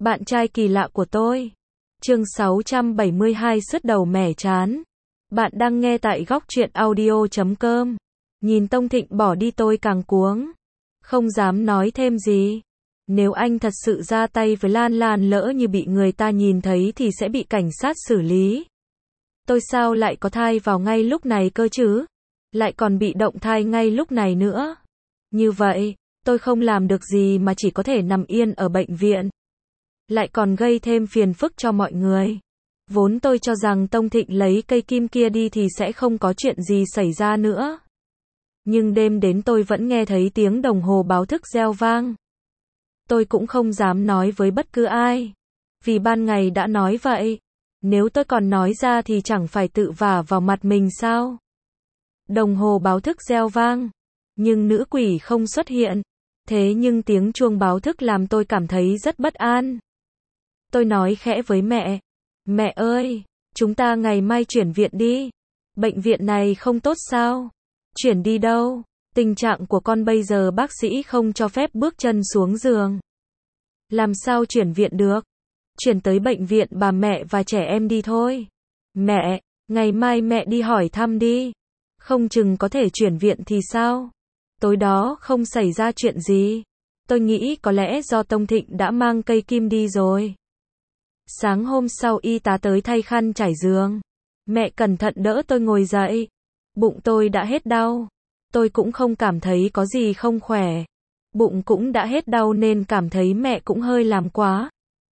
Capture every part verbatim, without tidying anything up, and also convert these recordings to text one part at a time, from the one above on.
Bạn trai kỳ lạ của tôi. Chương sáu trăm bảy mươi hai sứt đầu mẻ trán. Bạn đang nghe tại góc truyện audio chấm com. Nhìn Tông Thịnh bỏ đi tôi càng cuống. Không dám nói thêm gì. Nếu anh thật sự ra tay với Lan Lan, lỡ như bị người ta nhìn thấy thì sẽ bị cảnh sát xử lý. Tôi sao lại có thai vào ngay lúc này cơ chứ? Lại còn bị động thai ngay lúc này nữa. Như vậy, tôi không làm được gì mà chỉ có thể nằm yên ở bệnh viện. Lại còn gây thêm phiền phức cho mọi người. Vốn tôi cho rằng Tông Thịnh lấy cây kim kia đi thì sẽ không có chuyện gì xảy ra nữa. Nhưng đêm đến tôi vẫn nghe thấy tiếng đồng hồ báo thức reo vang. Tôi cũng không dám nói với bất cứ ai. Vì ban ngày đã nói vậy. Nếu tôi còn nói ra thì chẳng phải tự vả vào mặt mình sao? Đồng hồ báo thức reo vang. Nhưng nữ quỷ không xuất hiện. Thế nhưng tiếng chuông báo thức làm tôi cảm thấy rất bất an. Tôi nói khẽ với mẹ. Mẹ ơi, chúng ta ngày mai chuyển viện đi. Bệnh viện này không tốt sao? Chuyển đi đâu? Tình trạng của con bây giờ bác sĩ không cho phép bước chân xuống giường. Làm sao chuyển viện được? Chuyển tới bệnh viện bà mẹ và trẻ em đi thôi. Mẹ, ngày mai mẹ đi hỏi thăm đi. Không chừng có thể chuyển viện thì sao? Tối đó không xảy ra chuyện gì. Tôi nghĩ có lẽ do Tông Thịnh đã mang cây kim đi rồi. Sáng hôm sau y tá tới thay khăn trải giường. Mẹ cẩn thận đỡ tôi ngồi dậy. Bụng tôi đã hết đau. Tôi cũng không cảm thấy có gì không khỏe. Bụng cũng đã hết đau nên cảm thấy mẹ cũng hơi làm quá.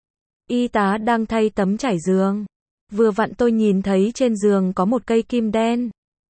Y tá đang thay tấm trải giường. Vừa vặn tôi nhìn thấy trên giường có một cây kim đen.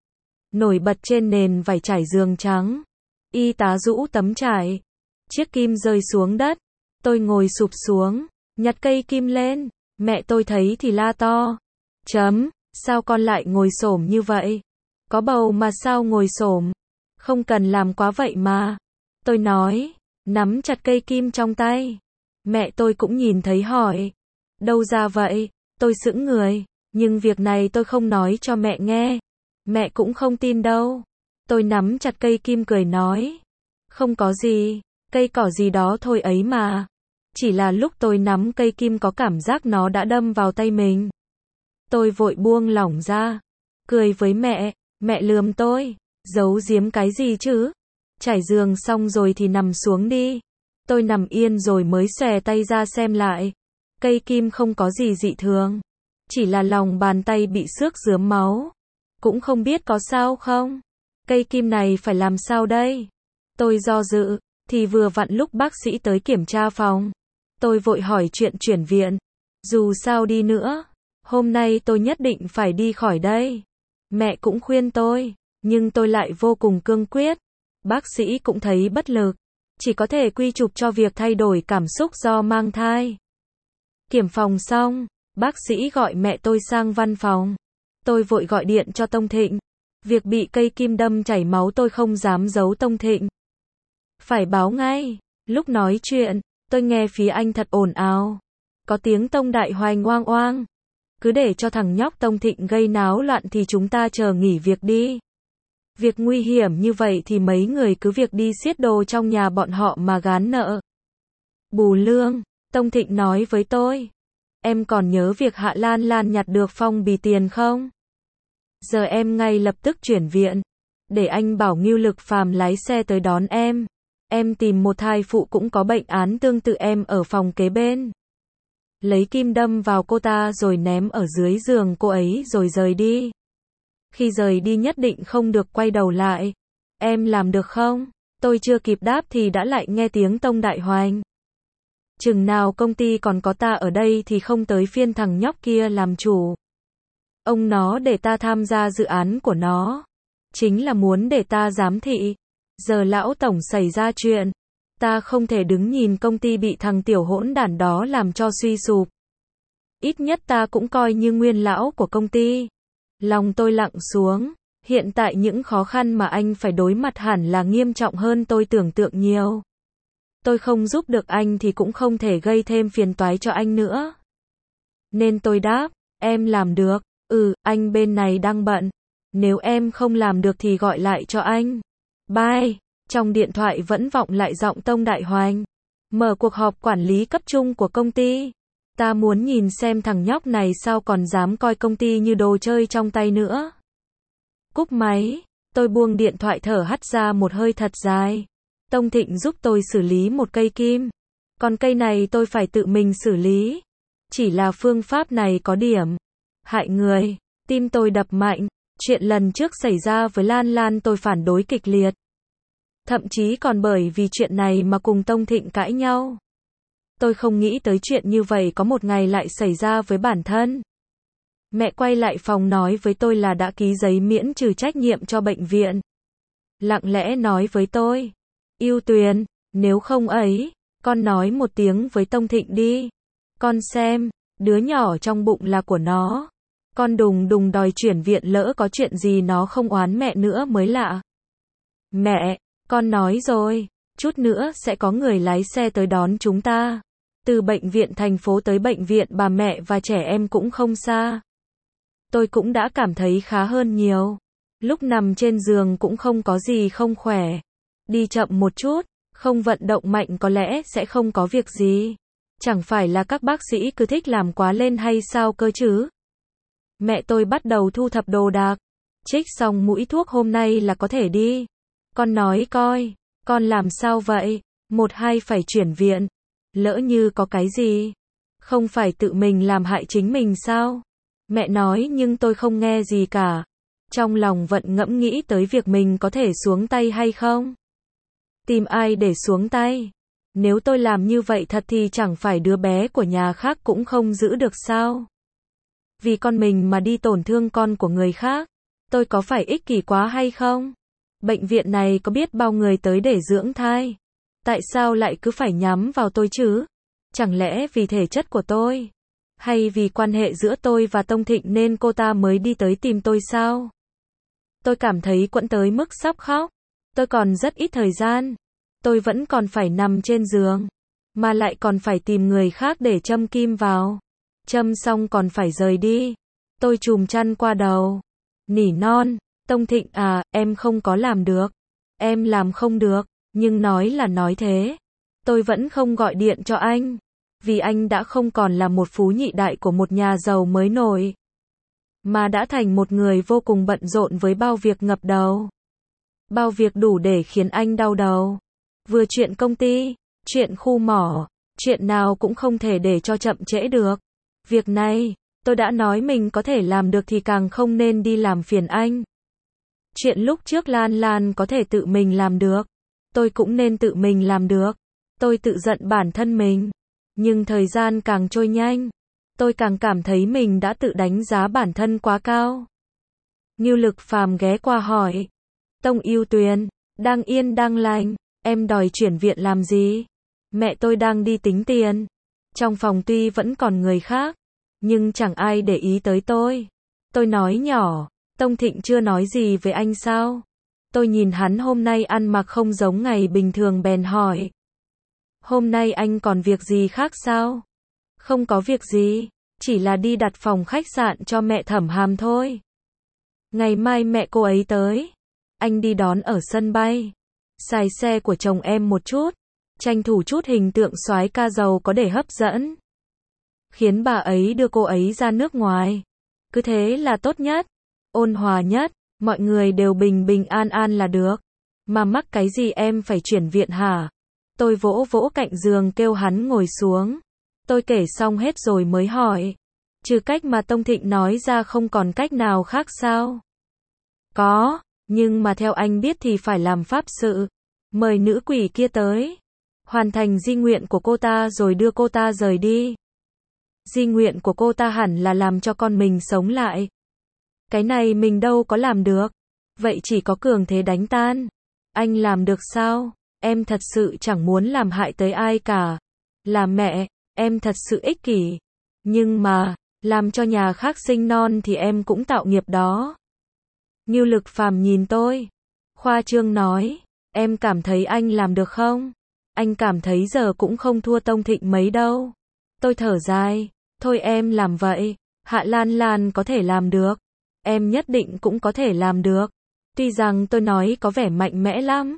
Nổi bật trên nền vải trải giường trắng. Y tá rũ tấm trải. Chiếc kim rơi xuống đất. Tôi ngồi sụp xuống. Nhặt cây kim lên. Mẹ tôi thấy thì la to. Chấm, sao con lại ngồi xổm như vậy? Có bầu mà sao ngồi xổm? Không cần làm quá vậy mà. Tôi nói, nắm chặt cây kim trong tay. Mẹ tôi cũng nhìn thấy hỏi. Đâu ra vậy? Tôi sững người. Nhưng việc này tôi không nói cho mẹ nghe. Mẹ cũng không tin đâu. Tôi nắm chặt cây kim cười nói. Không có gì, cây cỏ gì đó thôi ấy mà. Chỉ là lúc tôi nắm cây kim có cảm giác nó đã đâm vào tay mình. Tôi vội buông lỏng ra. Cười với mẹ, mẹ lườm tôi. Giấu giếm cái gì chứ? Trải giường xong rồi thì nằm xuống đi. Tôi nằm yên rồi mới xòe tay ra xem lại. Cây kim không có gì dị thường. Chỉ là lòng bàn tay bị xước rướm máu. Cũng không biết có sao không? Cây kim này phải làm sao đây? Tôi do dự, thì vừa vặn lúc bác sĩ tới kiểm tra phòng. Tôi vội hỏi chuyện chuyển viện. Dù sao đi nữa, hôm nay tôi nhất định phải đi khỏi đây. Mẹ cũng khuyên tôi, nhưng tôi lại vô cùng cương quyết. Bác sĩ cũng thấy bất lực, chỉ có thể quy chụp cho việc thay đổi cảm xúc do mang thai. Kiểm phòng xong, bác sĩ gọi mẹ tôi sang văn phòng. Tôi vội gọi điện cho Tông Thịnh. Việc bị cây kim đâm chảy máu tôi không dám giấu Tông Thịnh. Phải báo ngay. Lúc nói chuyện, tôi nghe phía anh thật ồn ào. Có tiếng Tông Đại Hoành oang oang. Cứ để cho thằng nhóc Tông Thịnh gây náo loạn thì chúng ta chờ nghỉ việc đi. Việc nguy hiểm như vậy thì mấy người cứ việc đi xiết đồ trong nhà bọn họ mà gán nợ. Bù lương, Tông Thịnh nói với tôi. Em còn nhớ việc Hạ Lan Lan nhặt được phong bì tiền không? Giờ em ngay lập tức chuyển viện. Để anh bảo Ngưu Lực Phàm lái xe tới đón em. Em tìm một thai phụ cũng có bệnh án tương tự em ở phòng kế bên. Lấy kim đâm vào cô ta rồi ném ở dưới giường cô ấy rồi rời đi. Khi rời đi nhất định không được quay đầu lại. Em làm được không? Tôi chưa kịp đáp thì đã lại nghe tiếng Tông Đại Hoành. Chừng nào công ty còn có ta ở đây thì không tới phiên thằng nhóc kia làm chủ. Ông nó để ta tham gia dự án của nó. Chính là muốn để ta giám thị. Giờ lão tổng xảy ra chuyện. Ta không thể đứng nhìn công ty bị thằng tiểu hỗn đản đó làm cho suy sụp. Ít nhất ta cũng coi như nguyên lão của công ty. Lòng tôi lặng xuống. Hiện tại những khó khăn mà anh phải đối mặt hẳn là nghiêm trọng hơn tôi tưởng tượng nhiều. Tôi không giúp được anh thì cũng không thể gây thêm phiền toái cho anh nữa. Nên tôi đáp, em làm được. Ừ, anh bên này đang bận. Nếu em không làm được thì gọi lại cho anh. Bye. Trong điện thoại vẫn vọng lại giọng Tông Đại Hoành. Mở cuộc họp quản lý cấp trung của công ty. Ta muốn nhìn xem thằng nhóc này sao còn dám coi công ty như đồ chơi trong tay nữa. Cúp máy, tôi buông điện thoại thở hắt ra một hơi thật dài. Tông Thịnh giúp tôi xử lý một cây kim. Còn cây này tôi phải tự mình xử lý. Chỉ là phương pháp này có điểm hại người. Tim tôi đập mạnh. Chuyện lần trước xảy ra với Lan Lan tôi phản đối kịch liệt. Thậm chí còn bởi vì chuyện này mà cùng Tông Thịnh cãi nhau. Tôi không nghĩ tới chuyện như vậy có một ngày lại xảy ra với bản thân. Mẹ quay lại phòng nói với tôi là đã ký giấy miễn trừ trách nhiệm cho bệnh viện. Lặng lẽ nói với tôi, Ưu Tuyền, nếu không ấy, con nói một tiếng với Tông Thịnh đi. Con xem, đứa nhỏ trong bụng là của nó. Con đùng đùng đòi chuyển viện lỡ có chuyện gì nó không oán mẹ nữa mới lạ. Mẹ, con nói rồi, chút nữa sẽ có người lái xe tới đón chúng ta. Từ bệnh viện thành phố tới bệnh viện bà mẹ và trẻ em cũng không xa. Tôi cũng đã cảm thấy khá hơn nhiều. Lúc nằm trên giường cũng không có gì không khỏe. Đi chậm một chút, không vận động mạnh có lẽ sẽ không có việc gì. Chẳng phải là các bác sĩ cứ thích làm quá lên hay sao cơ chứ? Mẹ tôi bắt đầu thu thập đồ đạc. Trích xong mũi thuốc hôm nay là có thể đi. Con nói coi, con làm sao vậy? Một hai phải chuyển viện. Lỡ như có cái gì? Không phải tự mình làm hại chính mình sao? Mẹ nói nhưng tôi không nghe gì cả. Trong lòng vẫn ngẫm nghĩ tới việc mình có thể xuống tay hay không? Tìm ai để xuống tay? Nếu tôi làm như vậy thật thì chẳng phải đứa bé của nhà khác cũng không giữ được sao? Vì con mình mà đi tổn thương con của người khác, tôi có phải ích kỷ quá hay không? Bệnh viện này có biết bao người tới để dưỡng thai? Tại sao lại cứ phải nhắm vào tôi chứ? Chẳng lẽ vì thể chất của tôi? Hay vì quan hệ giữa tôi và Tông Thịnh nên cô ta mới đi tới tìm tôi sao? Tôi cảm thấy quẫn tới mức sắp khóc. Tôi còn rất ít thời gian. Tôi vẫn còn phải nằm trên giường. Mà lại còn phải tìm người khác để châm kim vào. Châm xong còn phải rời đi. Tôi chùm chăn qua đầu. Nỉ non, Tông Thịnh à, em không có làm được. Em làm không được, nhưng nói là nói thế. Tôi vẫn không gọi điện cho anh. Vì anh đã không còn là một phú nhị đại của một nhà giàu mới nổi. Mà đã thành một người vô cùng bận rộn với bao việc ngập đầu. Bao việc đủ để khiến anh đau đầu. Vừa chuyện công ty, chuyện khu mỏ, chuyện nào cũng không thể để cho chậm trễ được. Việc này, tôi đã nói mình có thể làm được thì càng không nên đi làm phiền anh. Chuyện lúc trước Lan Lan có thể tự mình làm được. Tôi cũng nên tự mình làm được. Tôi tự giận bản thân mình. Nhưng thời gian càng trôi nhanh, tôi càng cảm thấy mình đã tự đánh giá bản thân quá cao. Ngưu Lực Phàm ghé qua hỏi. Tông Ưu Tuyền, đang yên đang lành, em đòi chuyển viện làm gì? Mẹ tôi đang đi tính tiền. Trong phòng tuy vẫn còn người khác, nhưng chẳng ai để ý tới tôi. Tôi nói nhỏ, Tông Thịnh chưa nói gì với anh sao? Tôi nhìn hắn hôm nay ăn mặc không giống ngày bình thường bèn hỏi. Hôm nay anh còn việc gì khác sao? Không có việc gì, chỉ là đi đặt phòng khách sạn cho mẹ Thẩm Hàm thôi. Ngày mai mẹ cô ấy tới. Anh đi đón ở sân bay. Xài xe của chồng em một chút. Tranh thủ chút hình tượng soái ca giàu có để hấp dẫn. Khiến bà ấy đưa cô ấy ra nước ngoài. Cứ thế là tốt nhất. Ôn hòa nhất. Mọi người đều bình bình an an là được. Mà mắc cái gì em phải chuyển viện hả? Tôi vỗ vỗ cạnh giường kêu hắn ngồi xuống. Tôi kể xong hết rồi mới hỏi. Trừ cách mà Tông Thịnh nói ra không còn cách nào khác sao? Có, nhưng mà theo anh biết thì phải làm pháp sự. Mời nữ quỷ kia tới. Hoàn thành di nguyện của cô ta rồi đưa cô ta rời đi. Di nguyện của cô ta hẳn là làm cho con mình sống lại. Cái này mình đâu có làm được. Vậy chỉ có cường thế đánh tan. Anh làm được sao? Em thật sự chẳng muốn làm hại tới ai cả. Là mẹ, em thật sự ích kỷ. Nhưng mà, làm cho nhà khác sinh non thì em cũng tạo nghiệp đó. Ngưu Lực Phàm nhìn tôi. Khoa trương nói, em cảm thấy anh làm được không? Anh cảm thấy giờ cũng không thua Tông Thịnh mấy đâu. Tôi thở dài, thôi em làm vậy. Hạ Lan Lan có thể làm được. Em nhất định cũng có thể làm được. Tuy rằng tôi nói có vẻ mạnh mẽ lắm.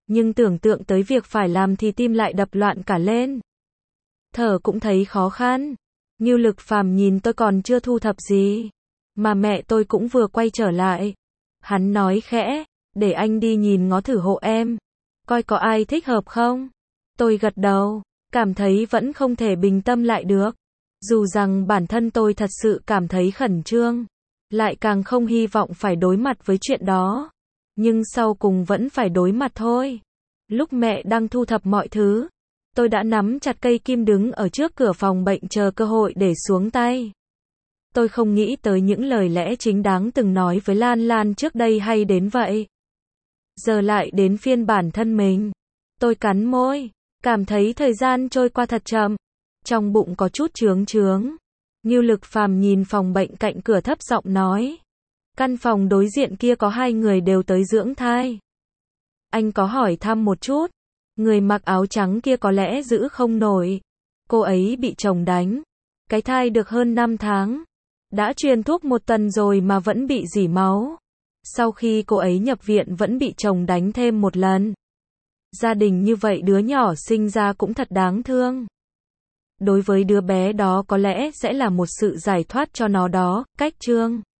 Nhưng tưởng tượng tới việc phải làm thì tim lại đập loạn cả lên. Thở cũng thấy khó khăn. Ngưu Lực Phàm nhìn tôi còn chưa thu thập gì. Mà mẹ tôi cũng vừa quay trở lại. Hắn nói khẽ, để anh đi nhìn ngó thử hộ em. Coi có ai thích hợp không? Tôi gật đầu, cảm thấy vẫn không thể bình tâm lại được. Dù rằng bản thân tôi thật sự cảm thấy khẩn trương. Lại càng không hy vọng phải đối mặt với chuyện đó. Nhưng sau cùng vẫn phải đối mặt thôi. Lúc mẹ đang thu thập mọi thứ, tôi đã nắm chặt cây kim đứng ở trước cửa phòng bệnh chờ cơ hội để xuống tay. Tôi không nghĩ tới những lời lẽ chính đáng từng nói với Lan Lan trước đây hay đến vậy. Giờ lại đến phiên bản thân mình. Tôi cắn môi, cảm thấy thời gian trôi qua thật chậm. Trong bụng có chút chướng chướng. Ngưu Lực Phàm nhìn phòng bệnh cạnh cửa thấp giọng nói. Căn phòng đối diện kia có hai người đều tới dưỡng thai. Anh có hỏi thăm một chút. Người mặc áo trắng kia có lẽ giữ không nổi. Cô ấy bị chồng đánh. Cái thai được hơn năm tháng. Đã truyền thuốc một tuần rồi mà vẫn bị rỉ máu. Sau khi cô ấy nhập viện vẫn bị chồng đánh thêm một lần. Gia đình như vậy đứa nhỏ sinh ra cũng thật đáng thương. Đối với đứa bé đó có lẽ sẽ là một sự giải thoát cho nó đó, cách Trương.